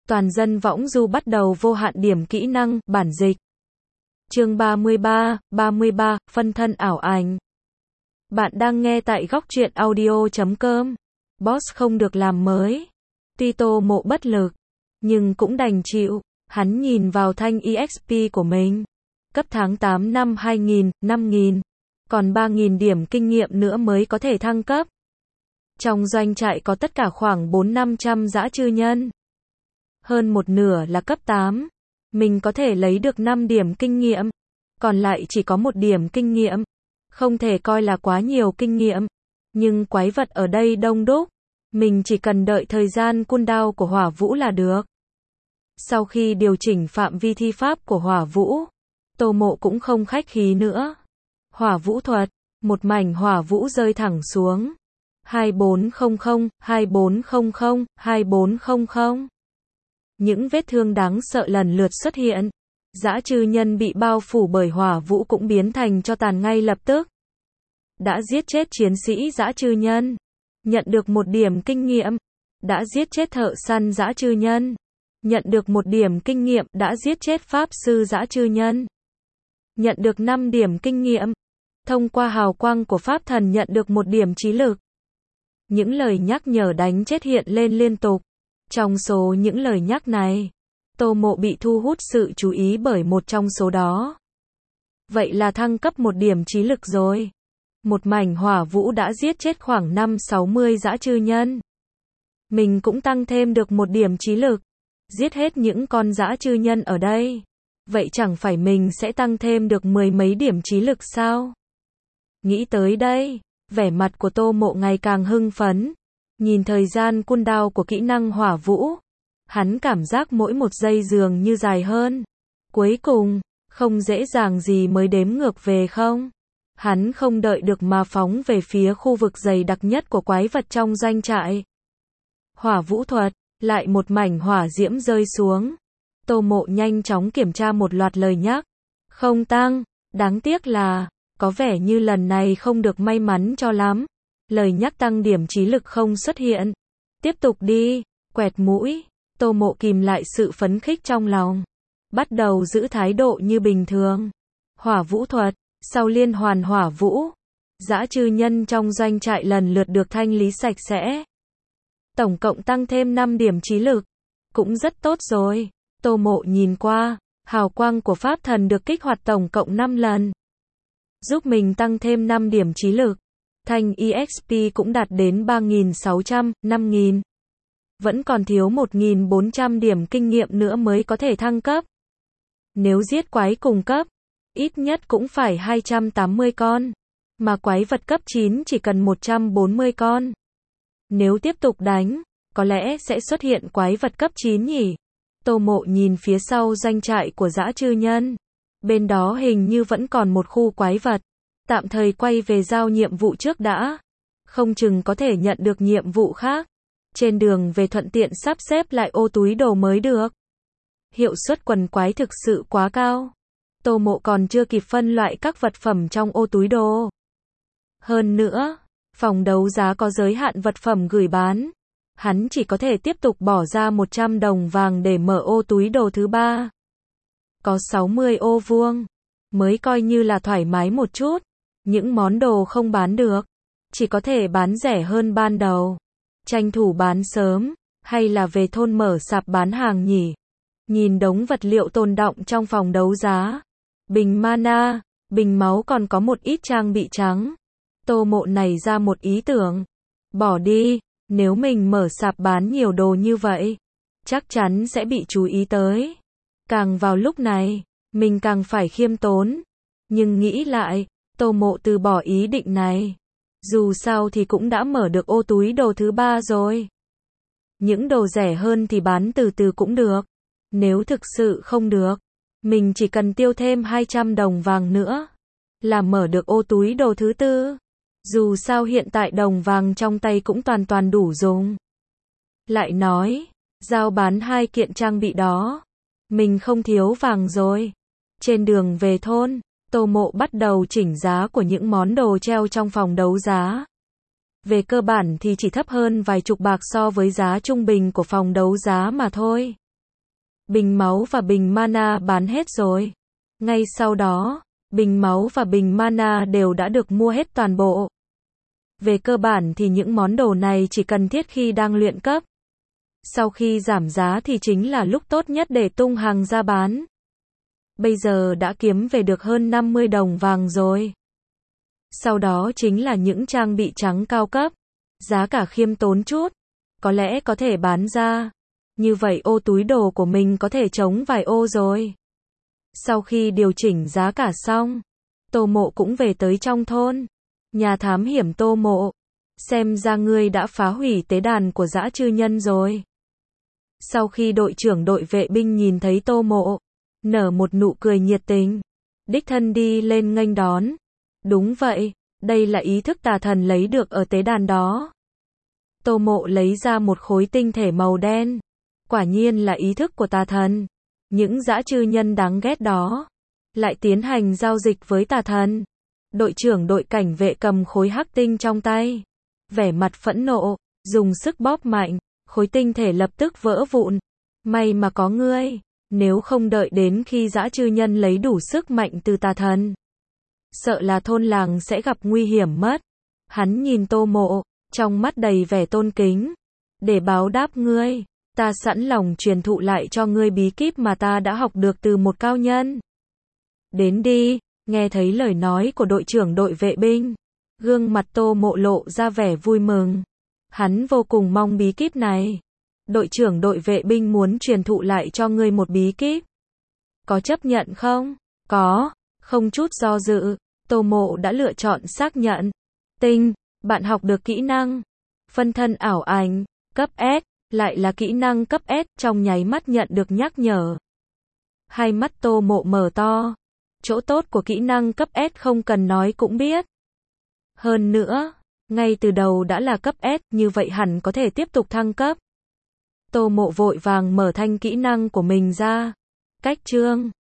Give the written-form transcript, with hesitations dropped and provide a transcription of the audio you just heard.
Toàn dân võng du bắt đầu vô hạn điểm kỹ năng, bản dịch. Chương 33, phân thân ảo ảnh. Bạn đang nghe tại góc truyện audio.com. Boss không được làm mới. Tuy Tô Mộ bất lực, nhưng cũng đành chịu. Hắn nhìn vào thanh EXP của mình. Cấp tháng 8 năm 2000, 5000. Còn 3000 điểm kinh nghiệm nữa mới có thể thăng cấp. Trong doanh trại có tất cả khoảng 400-500 dã chư nhân. Hơn một nửa là cấp 8. Mình có thể lấy được 5 điểm kinh nghiệm. Còn lại chỉ có 1 điểm kinh nghiệm. Không thể coi là quá nhiều kinh nghiệm. Nhưng quái vật ở đây đông đúc. Mình chỉ cần đợi thời gian cooldown của hỏa vũ là được. Sau khi điều chỉnh phạm vi thi pháp của hỏa vũ, Tô Mộ cũng không khách khí nữa. Hỏa vũ thuật, một mảnh hỏa vũ rơi thẳng xuống. 2400, 2400, 2400. Những vết thương đáng sợ lần lượt xuất hiện. Dã chư nhân bị bao phủ bởi hỏa vũ cũng biến thành tro tàn ngay lập tức. Đã giết chết chiến sĩ dã chư nhân, nhận được 1 điểm kinh nghiệm. Đã giết chết thợ săn dã chư nhân, nhận được 1 điểm kinh nghiệm. Đã giết chết pháp sư dã chư nhân, nhận được 5 điểm kinh nghiệm. Thông qua hào quang của pháp thần nhận được 1 điểm trí lực. Những lời nhắc nhở đánh chết hiện lên liên tục. Trong số những lời nhắc này, Tô Mộ bị thu hút sự chú ý bởi một trong số đó. Vậy là thăng cấp 1 điểm trí lực rồi. Một mảnh hỏa vũ đã giết chết khoảng 5-60 dã chư nhân. Mình cũng tăng thêm được 1 điểm trí lực. Giết hết những con dã chư nhân ở đây. Vậy chẳng phải mình sẽ tăng thêm được 10 mấy điểm trí lực sao? Nghĩ tới đây, vẻ mặt của Tô Mộ ngày càng hưng phấn. Nhìn thời gian cooldown của kỹ năng hỏa vũ, hắn cảm giác mỗi 1 giây dường như dài hơn. Cuối cùng, không dễ dàng gì mới đếm ngược về không? Hắn không đợi được mà phóng về phía khu vực dày đặc nhất của quái vật trong doanh trại. Hỏa vũ thuật, lại một mảnh hỏa diễm rơi xuống. Tô Mộ nhanh chóng kiểm tra một loạt lời nhắc. Không tăng, đáng tiếc là, có vẻ như lần này không được may mắn cho lắm. Lời nhắc tăng điểm trí lực không xuất hiện. Tiếp tục đi, quẹt mũi. Tô Mộ kìm lại sự phấn khích trong lòng. Bắt đầu giữ thái độ như bình thường. Hỏa vũ thuật, sau liên hoàn hỏa vũ, dã chư nhân trong doanh trại lần lượt được thanh lý sạch sẽ. Tổng cộng tăng thêm 5 điểm trí lực. Cũng rất tốt rồi. Tô Mộ nhìn qua, hào quang của pháp thần được kích hoạt tổng cộng 5 lần. Giúp mình tăng thêm 5 điểm trí lực. Thanh EXP cũng đạt đến 3600, 5000. Vẫn còn thiếu 1400 điểm kinh nghiệm nữa mới có thể thăng cấp. Nếu giết quái cùng cấp, ít nhất cũng phải 280 con. Mà quái vật cấp 9 chỉ cần 140 con. Nếu tiếp tục đánh, có lẽ sẽ xuất hiện quái vật cấp 9 nhỉ? Tô Mộ nhìn phía sau doanh trại của dã chư nhân. Bên đó hình như vẫn còn một khu quái vật. Tạm thời quay về giao nhiệm vụ trước đã. Không chừng có thể nhận được nhiệm vụ khác. Trên đường về thuận tiện sắp xếp lại ô túi đồ mới được. Hiệu suất quần quái thực sự quá cao. Tô Mộ còn chưa kịp phân loại các vật phẩm trong ô túi đồ. Hơn nữa, phòng đấu giá có giới hạn vật phẩm gửi bán. Hắn chỉ có thể tiếp tục bỏ ra 100 đồng vàng để mở ô túi đồ thứ 3. Có 60 ô vuông. Mới coi như là thoải mái một chút. Những món đồ không bán được, chỉ có thể bán rẻ hơn ban đầu. Tranh thủ bán sớm, hay là về thôn mở sạp bán hàng nhỉ? Nhìn đống vật liệu tồn đọng trong phòng đấu giá. Bình mana, bình máu còn có một ít trang bị trắng. Tô Mộ nảy ra một ý tưởng. Bỏ đi, nếu mình mở sạp bán nhiều đồ như vậy, chắc chắn sẽ bị chú ý tới. Càng vào lúc này, mình càng phải khiêm tốn. Nhưng nghĩ lại, Tô Mộ từ bỏ ý định này. Dù sao thì cũng đã mở được ô túi đồ thứ 3 rồi. Những đồ rẻ hơn thì bán từ từ cũng được. Nếu thực sự không được, mình chỉ cần tiêu thêm 200 đồng vàng nữa là mở được ô túi đồ thứ 4. Dù sao hiện tại đồng vàng trong tay cũng toàn đủ dùng. Lại nói, giao bán 2 kiện trang bị đó, mình không thiếu vàng rồi. Trên đường về thôn, Tô Mộ bắt đầu chỉnh giá của những món đồ treo trong phòng đấu giá. Về cơ bản thì chỉ thấp hơn vài chục bạc so với giá trung bình của phòng đấu giá mà thôi. Bình máu và bình mana bán hết rồi. Ngay sau đó, bình máu và bình mana đều đã được mua hết toàn bộ. Về cơ bản thì những món đồ này chỉ cần thiết khi đang luyện cấp. Sau khi giảm giá thì chính là lúc tốt nhất để tung hàng ra bán. Bây giờ đã kiếm về được hơn 50 đồng vàng rồi. Sau đó chính là những trang bị trắng cao cấp. Giá cả khiêm tốn chút. Có lẽ có thể bán ra. Như vậy ô túi đồ của mình có thể chống vài ô rồi. Sau khi điều chỉnh giá cả xong, Tô Mộ cũng về tới trong thôn. Nhà thám hiểm Tô Mộ, xem ra ngươi đã phá hủy tế đàn của dã chư nhân rồi. Sau khi đội trưởng đội vệ binh nhìn thấy Tô Mộ, nở một nụ cười nhiệt tình, đích thân đi lên nghênh đón. Đúng vậy, đây là ý thức tà thần lấy được ở tế đàn đó. Tô Mộ lấy ra một khối tinh thể màu đen. Quả nhiên là ý thức của tà thần. Những dã chư nhân đáng ghét đó lại tiến hành giao dịch với tà thần. Đội trưởng đội cảnh vệ cầm khối hắc tinh trong tay, vẻ mặt phẫn nộ, dùng sức bóp mạnh, khối tinh thể lập tức vỡ vụn. May mà có ngươi, nếu không đợi đến khi dã chư nhân lấy đủ sức mạnh từ tà thần, sợ là thôn làng sẽ gặp nguy hiểm mất. Hắn nhìn Tô Mộ, trong mắt đầy vẻ tôn kính. Để báo đáp ngươi, ta sẵn lòng truyền thụ lại cho ngươi bí kíp mà ta đã học được từ một cao nhân. Đến đi. Nghe thấy lời nói của đội trưởng đội vệ binh, gương mặt Tô Mộ lộ ra vẻ vui mừng. Hắn vô cùng mong bí kíp này. Đội trưởng đội vệ binh muốn truyền thụ lại cho ngươi một bí kíp. Có chấp nhận không? Có. Không chút do dự, Tô Mộ đã lựa chọn xác nhận. Tinh, bạn học được kỹ năng phân thân ảo ảnh, cấp S, lại là kỹ năng cấp S, trong nháy mắt nhận được nhắc nhở. Hai mắt Tô Mộ mở to. Chỗ tốt của kỹ năng cấp S không cần nói cũng biết. Hơn nữa, ngay từ đầu đã là cấp S, như vậy hẳn có thể tiếp tục thăng cấp. Tô Mộ vội vàng mở thanh kỹ năng của mình ra. Cách chương